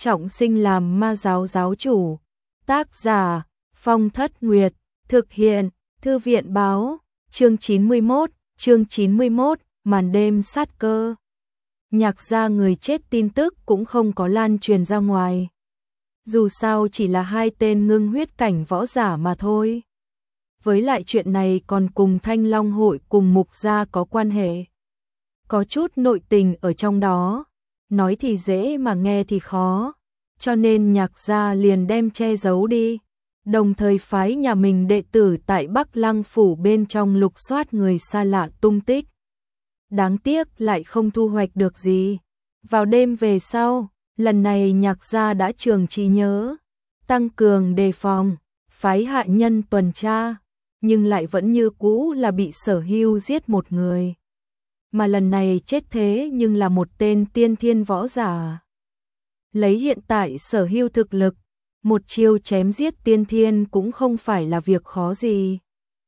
trọng sinh làm ma giáo giáo chủ. Tác giả Phong Thất Nguyệt, thực hiện Thư viện Báo, chương 91, màn đêm sát cơ. Nhạc gia người chết tin tức cũng không có lan truyền ra ngoài. Dù sao chỉ là 2 tên ngưng huyết cảnh võ giả mà thôi. Với lại chuyện này còn cùng Thanh Long hội cùng Mục gia có quan hệ. Có chút nội tình ở trong đó, nói thì dễ mà nghe thì khó, cho nên Nhạc gia liền đem che giấu đi, đồng thời phái nhà mình đệ tử tại Bắc Lăng phủ bên trong lục soát người xa lạ tung tích. Đáng tiếc lại không thu hoạch được gì. Vào đêm về sau, lần này Nhạc gia đã trường trí nhớ, tăng cường đề phòng, phái hạ nhân tuần tra, nhưng lại vẫn như cũ là bị Sở Hưu giết một người. Mà lần này chết thế nhưng là một tên tiên thiên võ giả. Lấy hiện tại Sở Hưu thực lực, một chiêu chém giết tiên thiên cũng không phải là việc khó gì.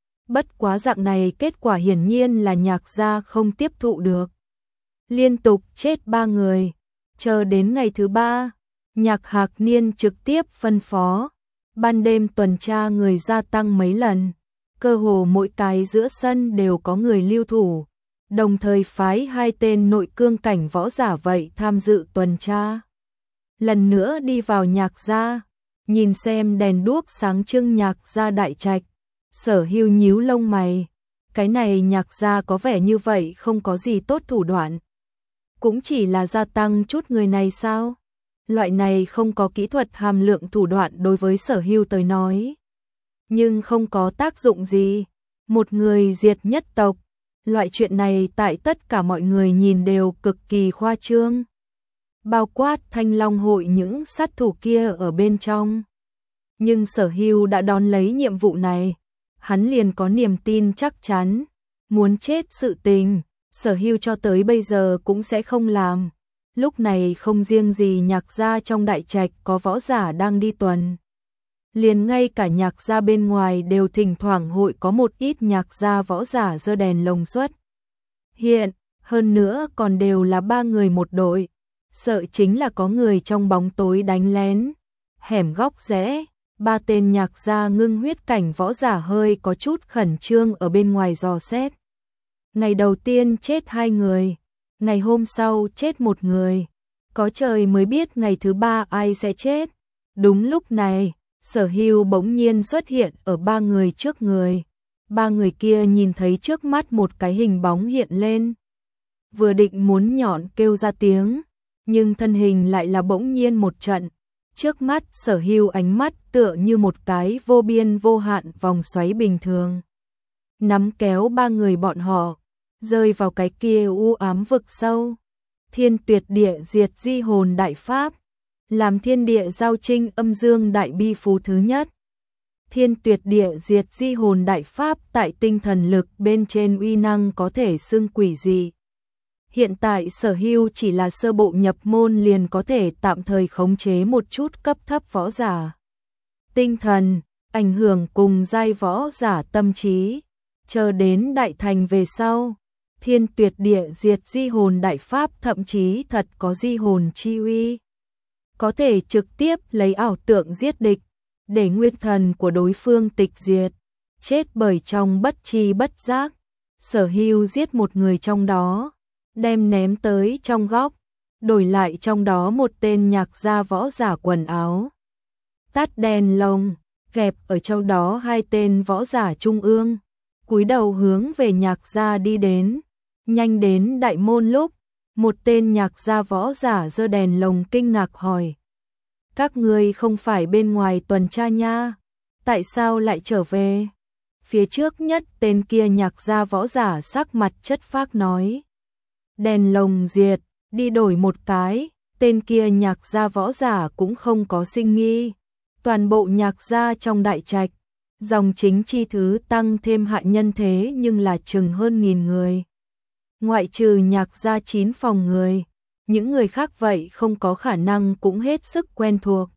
Bất quá dạng này kết quả hiển nhiên là Nhạc gia không tiếp thụ được. Liên tục chết 3 người, chờ đến ngày thứ 3, Nhạc Hạc Niên trực tiếp phân phó, ban đêm tuần tra người gia tăng mấy lần, cơ hồ mỗi cái giữa sân đều có người lưu thủ, đồng thời phái 2 tên nội cương cảnh võ giả vậy tham dự tuần tra. Lần nữa đi vào Nhạc gia, nhìn xem đèn đuốc sáng trưng Nhạc gia đại trạch, Sở Hưu nhíu lông mày, cái này Nhạc gia có vẻ như vậy không có gì tốt thủ đoạn. Cũng chỉ là gia tăng chút người này sao? Loại này không có kỹ thuật hàm lượng thủ đoạn đối với Sở Hưu tới nói, nhưng không có tác dụng gì. Một người diệt nhất tộc, loại chuyện này tại tất cả mọi người nhìn đều cực kỳ khoa trương. Bao quát Thanh Long hội những sát thủ kia ở bên trong. Nhưng Sở Hưu đã đón lấy nhiệm vụ này, hắn liền có niềm tin chắc chắn, muốn chết sự tình, Sở Hưu cho tới bây giờ cũng sẽ không làm. Lúc này không riêng gì Nhạc gia trong đại trạch có võ giả đang đi tuần, liền ngay cả Nhạc gia bên ngoài đều thỉnh thoảng hội có một ít Nhạc gia võ giả giơ đèn lồng xuất hiện, hơn nữa còn đều là 3 người một đội, sợ chính là có người trong bóng tối đánh lén, hẻm góc rẽ. 3 tên Nhạc gia ngưng huyết cảnh võ giả hơi có chút khẩn trương ở bên ngoài dò xét. Ngày đầu tiên chết 2 người, ngày hôm sau chết 1 người, có trời mới biết ngày thứ 3 ai sẽ chết. Đúng lúc này, Sở Hưu bỗng nhiên xuất hiện ở 3 người trước người. 3 người kia nhìn thấy trước mắt một cái hình bóng hiện lên, vừa định muốn nhọn kêu ra tiếng, nhưng thân hình lại là bỗng nhiên một trận. Trước mắt Sở Hưu ánh mắt tựa như một cái vô biên vô hạn vòng xoáy bình thường, nắm kéo 3 người bọn họ, rơi vào cái kia u ám vực sâu. Thiên Tuyệt Địa Diệt Di Hồn Đại Pháp, làm thiên địa giao trinh âm dương đại bi phú thứ nhất. Thiên Tuyệt Địa Diệt Di Hồn Đại Pháp tại tinh thần lực bên trên uy năng có thể xưng quỷ dị. Hiện tại Sở Hưu chỉ là sơ bộ nhập môn liền có thể tạm thời khống chế một chút cấp thấp võ giả tinh thần, ảnh hưởng cùng giai võ giả tâm trí. Chờ đến đại thành về sau, Thiên Tuyệt Địa Diệt Di Hồn Đại Pháp thậm chí thật có di hồn chi uy, có thể trực tiếp lấy ảo tượng giết địch, để nguyên thần của đối phương tịch diệt, chết bởi trong bất tri bất giác. Sở Hưu giết một người trong đó, đem ném tới trong góc, đổi lại trong đó một tên Nhạc gia võ giả quần áo tắt đèn lồng, gẹp ở trong đó 2 tên võ giả trung ương, cúi đầu hướng về Nhạc gia đi đến. Nhanh đến đại môn lúc, một tên Nhạc gia võ giả giơ đèn lồng kinh ngạc hỏi: các ngươi không phải bên ngoài tuần tra nha, tại sao lại trở về? Phía trước nhất tên kia Nhạc gia võ giả sắc mặt chất phác nói: đèn lồng diệt, đi đổi một cái. Tên kia Nhạc gia võ giả cũng không có sinh nghi. Toàn bộ Nhạc gia trong đại trạch, dòng chính chi thứ tăng thêm hạ nhân thế nhưng là chừng hơn 1000 người. Ngoại trừ Nhạc gia 9 phòng người, những người khác vậy không có khả năng cũng hết sức quen thuộc.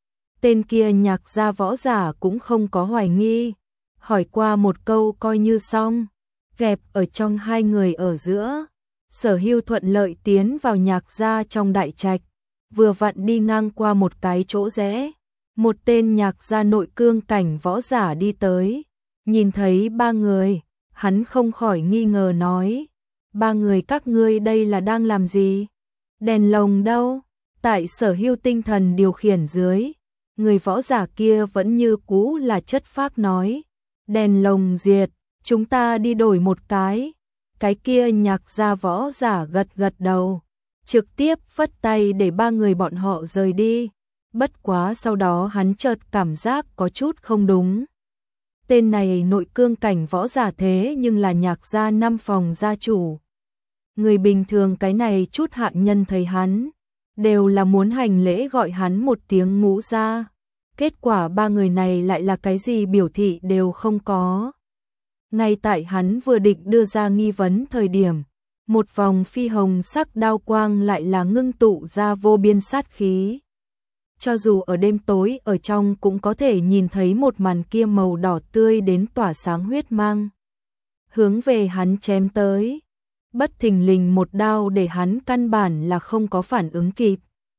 Tên kia Nhạc gia võ giả cũng không có hoài nghi, hỏi qua một câu coi như xong, gẹp ở trong 2 người ở giữa. Sở Hưu thuận lợi tiến vào Nhạc gia trong đại trạch, vừa vặn đi ngang qua một cái chỗ rẽ, một tên nhạc gia nội cương cảnh võ giả đi tới, nhìn thấy ba người, hắn không khỏi nghi ngờ nói, ba người các ngươi đây là đang làm gì? Đèn lồng đâu? Tại Sở Hưu tinh thần điều khiển dưới, người võ giả kia vẫn như cũ là chất phác nói, đèn lồng diệt, chúng ta đi đổi một cái. Cái kia nhạc gia võ giả gật gật đầu, trực tiếp phất tay để ba người bọn họ rời đi. Bất quá sau đó hắn chợt cảm giác có chút không đúng. Tên này nội cương cảnh võ giả thế nhưng là nhạc gia 5 phòng gia chủ. Người bình thường cái này chút hạ nhân thấy hắn, đều là muốn hành lễ gọi hắn một tiếng ngũ gia. Kết quả ba người này lại là cái gì biểu thị đều không có. Ngay tại hắn vừa định đưa ra nghi vấn thời điểm, một vòng phi hồng sắc đao quang lại là ngưng tụ ra vô biên sát khí. Cho dù ở đêm tối ở trong cũng có thể nhìn thấy một màn kia màu đỏ tươi đến tỏa sáng huyết mang. Hướng về hắn chém tới, bất thình lình một đao để hắn căn bản là không có phản ứng kịp.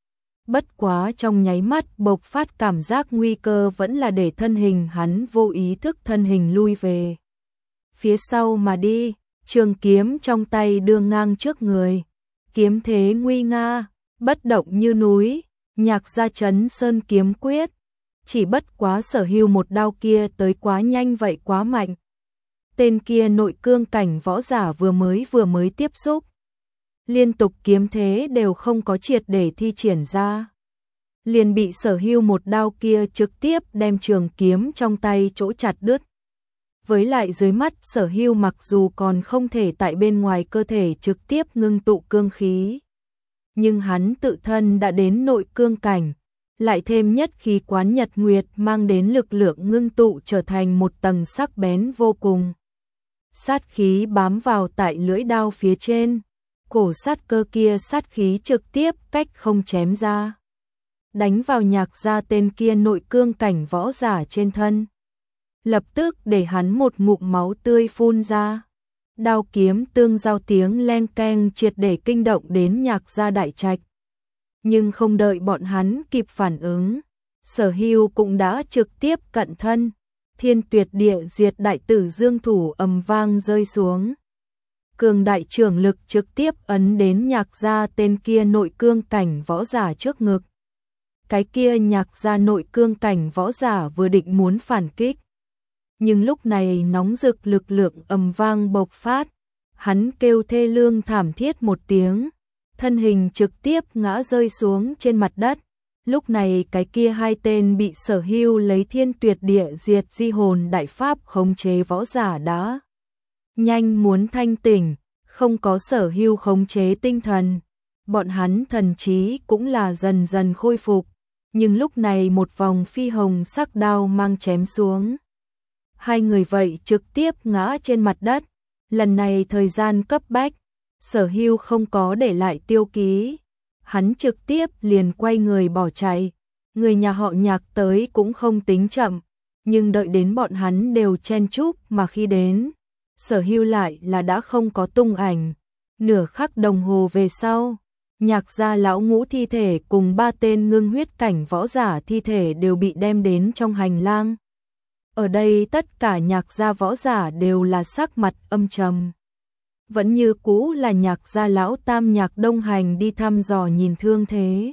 Bất quá trong nháy mắt bộc phát cảm giác nguy cơ vẫn là để thân hình hắn vô ý thức thân hình lui về phía sau mà đi, trường kiếm trong tay đưa ngang trước người, kiếm thế nguy nga, bất động như núi, nhạc gia Trấn Sơn kiếm quyết, chỉ bất quá Sở Hưu một đao kia tới quá nhanh vậy quá mạnh. Tên kia nội cương cảnh võ giả vừa mới tiếp xúc, liên tục kiếm thế đều không có triệt để thi triển ra, liền bị Sở Hưu một đao kia trực tiếp đem trường kiếm trong tay chỗ chặt đứt. Với lại dưới mắt Sở Hưu mặc dù còn không thể tại bên ngoài cơ thể trực tiếp ngưng tụ cương khí, nhưng hắn tự thân đã đến nội cương cảnh, lại thêm nhất khí quán nhật nguyệt mang đến lực lượng ngưng tụ trở thành một tầng sắc bén vô cùng. Sát khí bám vào tại lưỡi đao phía trên, cổ sát cơ kia sát khí trực tiếp cách không chém ra, đánh vào nhạc gia tên kia nội cương cảnh võ giả trên thân. Lập tức để hắn một ngụm máu tươi phun ra. Đao kiếm tương giao tiếng len keng triệt để kinh động đến nhạc gia đại trạch. Nhưng không đợi bọn hắn kịp phản ứng, Sở Hưu cũng đã trực tiếp cận thân, thiên tuyệt địa diệt đại tử dương thủ ầm vang rơi xuống. Cường đại trưởng lực trực tiếp ấn đến nhạc gia tên kia nội cương cảnh võ giả trước ngực. Cái kia nhạc gia nội cương cảnh võ giả vừa định muốn phản kích, nhưng lúc này nóng rực lực lượng ầm vang bộc phát, hắn kêu thê lương thảm thiết một tiếng, thân hình trực tiếp ngã rơi xuống trên mặt đất. Lúc này cái kia hai tên bị Sở Hưu lấy thiên tuyệt địa diệt di hồn đại pháp khống chế võ giả đã nhanh muốn thanh tỉnh, không có Sở Hưu khống chế tinh thần, bọn hắn thần trí cũng là dần dần khôi phục, nhưng lúc này một vòng phi hồng sắc đao mang chém xuống. Hai người vậy trực tiếp ngã trên mặt đất, lần này thời gian cấp bách, Sở Hưu không có để lại tiêu ký, hắn trực tiếp liền quay người bỏ chạy, người nhà họ Nhạc tới cũng không tính chậm, nhưng đợi đến bọn hắn đều chen chúc mà khi đến, Sở Hưu lại là đã không có tung ảnh. Nửa khắc đồng hồ về sau, Nhạc gia lão ngũ thi thể cùng ba tên ngưng huyết cảnh võ giả thi thể đều bị đem đến trong hành lang. Ở đây tất cả nhạc gia võ giả đều là sắc mặt âm trầm. Vẫn như cũ là nhạc gia lão tam Nhạc Đông Hành đi thăm dò nhìn thương thế.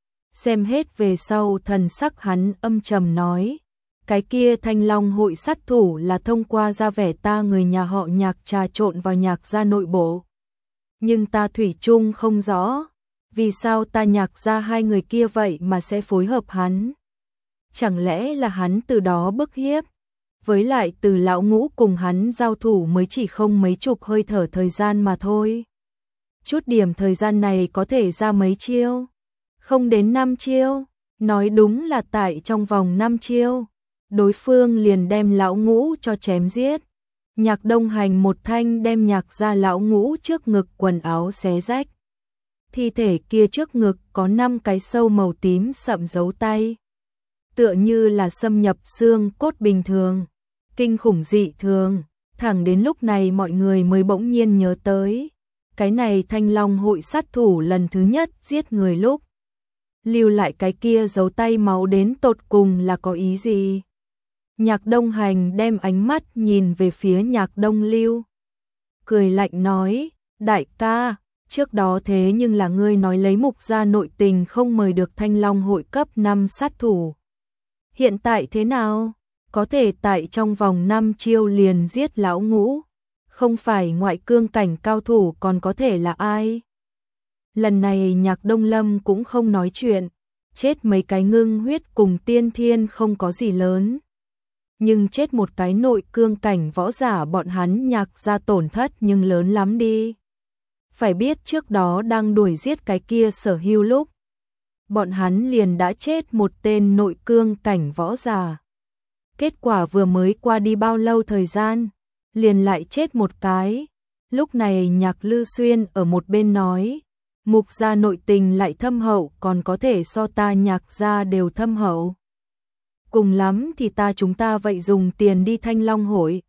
Xem hết về sau thần sắc hắn âm trầm nói, cái kia Thanh Long hội sát thủ là thông qua ra vẻ ta người nhà họ Nhạc trà trộn vào nhạc gia nội bộ. Nhưng ta thủy chung không rõ, vì sao ta nhạc gia hai người kia vậy mà sẽ phối hợp hắn. Chẳng lẽ là hắn từ đó bức hiếp? Với lại từ lão ngũ cùng hắn giao thủ mới chỉ không mấy chục hơi thở thời gian mà thôi. Chút điểm thời gian này có thể ra mấy chiêu? Không đến 5 chiêu, nói đúng là tại trong vòng 5 chiêu, đối phương liền đem lão ngũ cho chém giết. Nhạc Đông Hành một thanh đem nhạc gia lão ngũ trước ngực quần áo xé rách. Thi thể kia trước ngực có 5 cái sâu màu tím sậm dấu tay, tựa như là xâm nhập xương cốt bình thường, kinh khủng dị thường. Thẳng đến lúc này mọi người mới bỗng nhiên nhớ tới, cái này Thanh Long hội sát thủ lần thứ nhất giết người lúc lưu lại cái kia dấu tay máu đến tột cùng là có ý gì? Nhạc Đông Hành đem ánh mắt nhìn về phía Nhạc Đông Lưu. Cười lạnh nói, đại ca, trước đó thế nhưng là ngươi nói lấy Mục gia nội tình không mời được Thanh Long hội cấp 5 sát thủ. Hiện tại thế nào? Có thể tại trong vòng 5 chiêu liền giết lão Ngũ. Không phải ngoại cương cảnh cao thủ còn có thể là ai? Lần này Nhạc Đông Lâm cũng không nói chuyện. Chết mấy cái ngưng huyết cùng tiên thiên không có gì lớn. Nhưng chết một cái nội cương cảnh võ giả bọn hắn Nhạc gia tổn thất nhưng lớn lắm đi. Phải biết trước đó đang đuổi giết cái kia Sở Hưu lúc. Bọn hắn liền đã chết một tên nội cương cảnh võ giả. Kết quả vừa mới qua đi bao lâu thời gian, liền lại chết một cái. Lúc này Nhạc Lư Xuyên ở một bên nói, Mục gia nội tình lại thâm hậu còn có thể so ta Nhạc gia đều thâm hậu. Cùng lắm thì chúng ta vậy dùng tiền đi Thanh Long hội.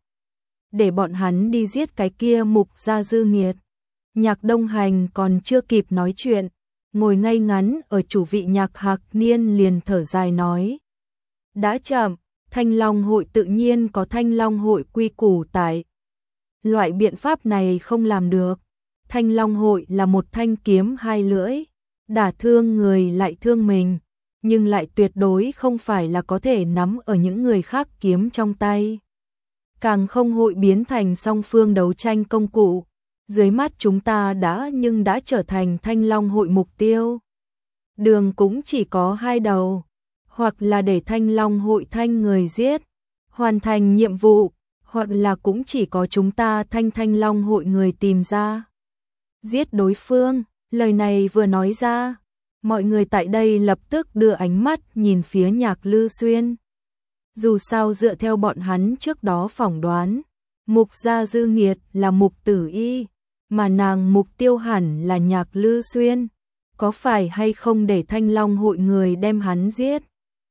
Để bọn hắn đi giết cái kia Mục gia dư nghiệt. Nhạc Đông Hành còn chưa kịp nói chuyện. Ngồi ngay ngắn ở chủ vị Nhạc Hạc Niên liền thở dài nói. Đã chậm, Thanh Long hội tự nhiên có Thanh Long hội quy củ tại. Loại biện pháp này không làm được. Thanh Long hội là một thanh kiếm hai lưỡi. Đả thương người lại thương mình. Nhưng lại tuyệt đối không phải là có thể nắm ở những người khác kiếm trong tay. Càng không hội biến thành song phương đấu tranh công cụ. Dưới mắt chúng ta đã trở thành Thanh Long hội mục tiêu. Đường cũng chỉ có hai đầu. Hoặc là để Thanh Long hội thanh người giết, hoàn thành nhiệm vụ, hoặc là cũng chỉ có chúng ta Thanh Long hội người tìm ra. Giết đối phương, lời này vừa nói ra, mọi người tại đây lập tức đưa ánh mắt nhìn phía Nhạc Lư Xuyên. Dù sao dựa theo bọn hắn trước đó phỏng đoán, Mục gia dư nghiệt là Mục Tử Y, mà nàng mục tiêu hẳn là Nhạc Lư Xuyên. Có phải hay không để Thanh Long hội người đem hắn giết?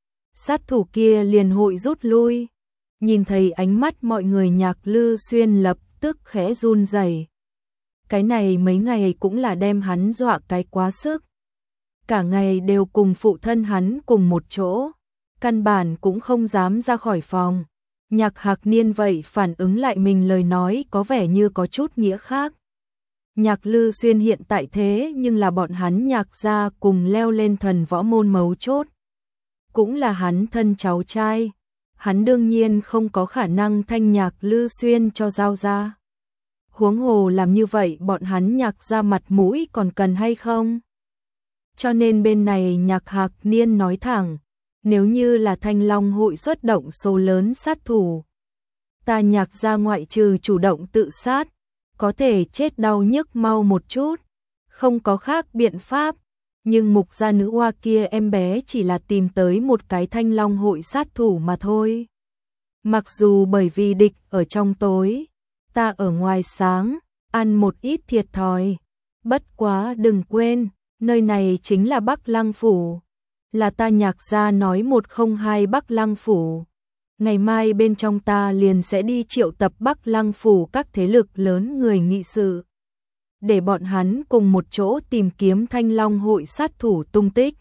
Sát thủ kia liền hội rút lui. Nhìn thấy ánh mắt mọi người Nhạc Lư Xuyên lập tức khẽ run rẩy. Cái này mấy ngày cũng là đem hắn dọa cái quá sức. Cả ngày đều cùng phụ thân hắn cùng một chỗ. Căn bản cũng không dám ra khỏi phòng. Nhạc Hạc Niên vậy phản ứng lại mình lời nói có vẻ như có chút nghĩa khác. Nhạc Lư Xuyên hiện tại thế nhưng là bọn hắn Nhạc gia cùng leo lên thần võ môn mấu chốt. Cũng là hắn thân cháu trai. Hắn đương nhiên không có khả năng thanh Nhạc Lư Xuyên cho giao ra. Huống hồ làm như vậy bọn hắn Nhạc gia mặt mũi còn cần hay không? Cho nên bên này Nhạc Hạc Niên nói thẳng, nếu như là Thanh Long hội xuất động số lớn sát thủ, ta Nhạc gia ngoại trừ chủ động tự sát, có thể chết đau nhức mau một chút, không có khác biện pháp. Nhưng Mục gia nữ hoa kia em bé chỉ là tìm tới một cái Thanh Long hội sát thủ mà thôi. Mặc dù bởi vì địch ở trong tối, ta ở ngoài sáng, ăn một ít thiệt thòi. Bất quá đừng quên, nơi này chính là Bắc Lăng Phủ. Là ta Nhạc gia nói 102 Bắc Lăng Phủ. Ngày mai bên trong ta liền sẽ đi triệu tập Bắc Lăng Phủ các thế lực lớn người nghị sự. Để bọn hắn cùng một chỗ tìm kiếm Thanh Long hội sát thủ tung tích.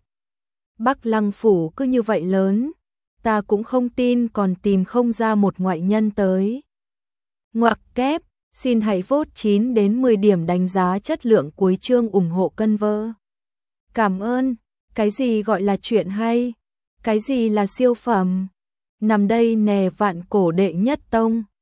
Bắc Lăng Phủ cứ như vậy lớn, ta cũng không tin còn tìm không ra một ngoại nhân tới. Ngoặc kép, xin hãy vote 9 đến 10 điểm đánh giá chất lượng cuối chương ủng hộ cân vơ. Cảm ơn, cái gì gọi là chuyện hay, cái gì là siêu phẩm. Nằm đây nè vạn cổ đệ nhất tông.